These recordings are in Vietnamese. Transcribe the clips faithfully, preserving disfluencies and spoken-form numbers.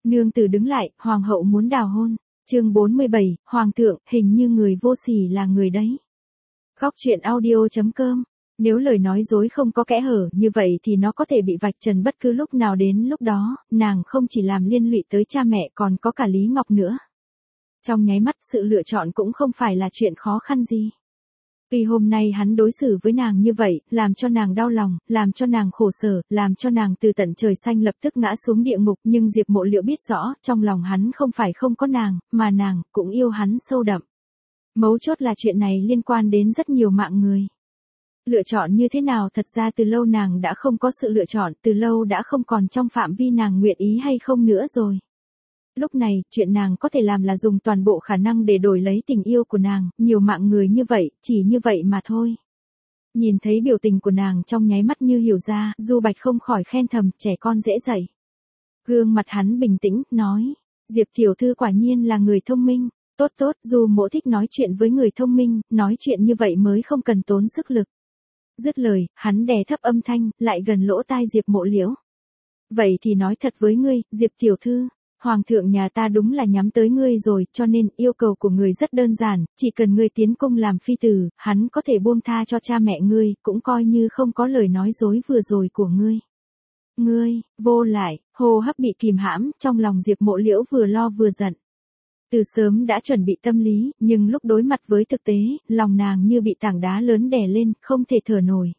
Nương tử đứng lại, hoàng hậu muốn đào hôn. Chương bốn mươi bảy, Hoàng thượng, hình như người vô sỉ là người đấy. Góc truyện audio chấm com. Nếu lời nói dối không có kẽ hở như vậy thì nó có thể bị vạch trần bất cứ lúc nào đến lúc đó, nàng không chỉ làm liên lụy tới cha mẹ còn có cả Lý Ngọc nữa. Trong nháy mắt sự lựa chọn cũng không phải là chuyện khó khăn gì. Vì hôm nay hắn đối xử với nàng như vậy, làm cho nàng đau lòng, làm cho nàng khổ sở, làm cho nàng từ tận trời xanh lập tức ngã xuống địa ngục, nhưng Diệp Mộ Liễu biết rõ, trong lòng hắn không phải không có nàng, mà nàng cũng yêu hắn sâu đậm. Mấu chốt là chuyện này liên quan đến rất nhiều mạng người. Lựa chọn như thế nào thật ra từ lâu nàng đã không có sự lựa chọn, từ lâu đã không còn trong phạm vi nàng nguyện ý hay không nữa rồi. Lúc này, chuyện nàng có thể làm là dùng toàn bộ khả năng để đổi lấy tình yêu của nàng, nhiều mạng người như vậy, chỉ như vậy mà thôi. Nhìn thấy biểu tình của nàng trong nháy mắt như hiểu ra, Du Bạch không khỏi khen thầm, trẻ con dễ dạy. Gương mặt hắn bình tĩnh, nói, Diệp tiểu thư quả nhiên là người thông minh, tốt tốt, dù Mộ thích nói chuyện với người thông minh, nói chuyện như vậy mới không cần tốn sức lực. Dứt lời, hắn đè thấp âm thanh, lại gần lỗ tai Diệp Mộ Liễu. Vậy thì nói thật với ngươi, Diệp tiểu thư. Hoàng thượng nhà ta đúng là nhắm tới ngươi rồi, cho nên yêu cầu của ngươi rất đơn giản, chỉ cần ngươi tiến cung làm phi tử, hắn có thể buông tha cho cha mẹ ngươi, cũng coi như không có lời nói dối vừa rồi của ngươi. Ngươi, vô lại, hô hấp bị kìm hãm, trong lòng Diệp Mộ Liễu vừa lo vừa giận. Từ sớm đã chuẩn bị tâm lý, nhưng lúc đối mặt với thực tế, lòng nàng như bị tảng đá lớn đè lên, không thể thở nổi.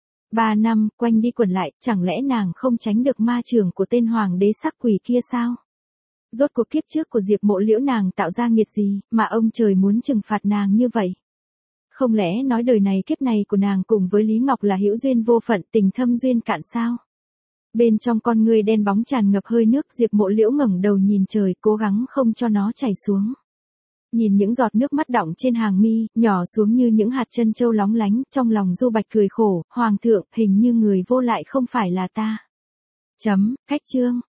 Ba năm, quanh đi quẩn lại, chẳng lẽ nàng không tránh được ma trường của tên hoàng đế sắc quỷ kia sao? Rốt cuộc kiếp trước của Diệp Mộ Liễu nàng tạo ra nghiệt gì, mà ông trời muốn trừng phạt nàng như vậy? Không lẽ nói đời này kiếp này của nàng cùng với Lý Ngọc là hữu duyên vô phận, tình thâm duyên cạn sao? Bên trong con ngươi đen bóng tràn ngập hơi nước, Diệp Mộ Liễu ngẩng đầu nhìn trời, cố gắng không cho nó chảy xuống. Nhìn những giọt nước mắt đọng trên hàng mi, nhỏ xuống như những hạt trân châu lóng lánh, trong lòng Du Bạch cười khổ, Hoàng thượng, hình như người vô lại không phải là ta. Chấm, cách chương.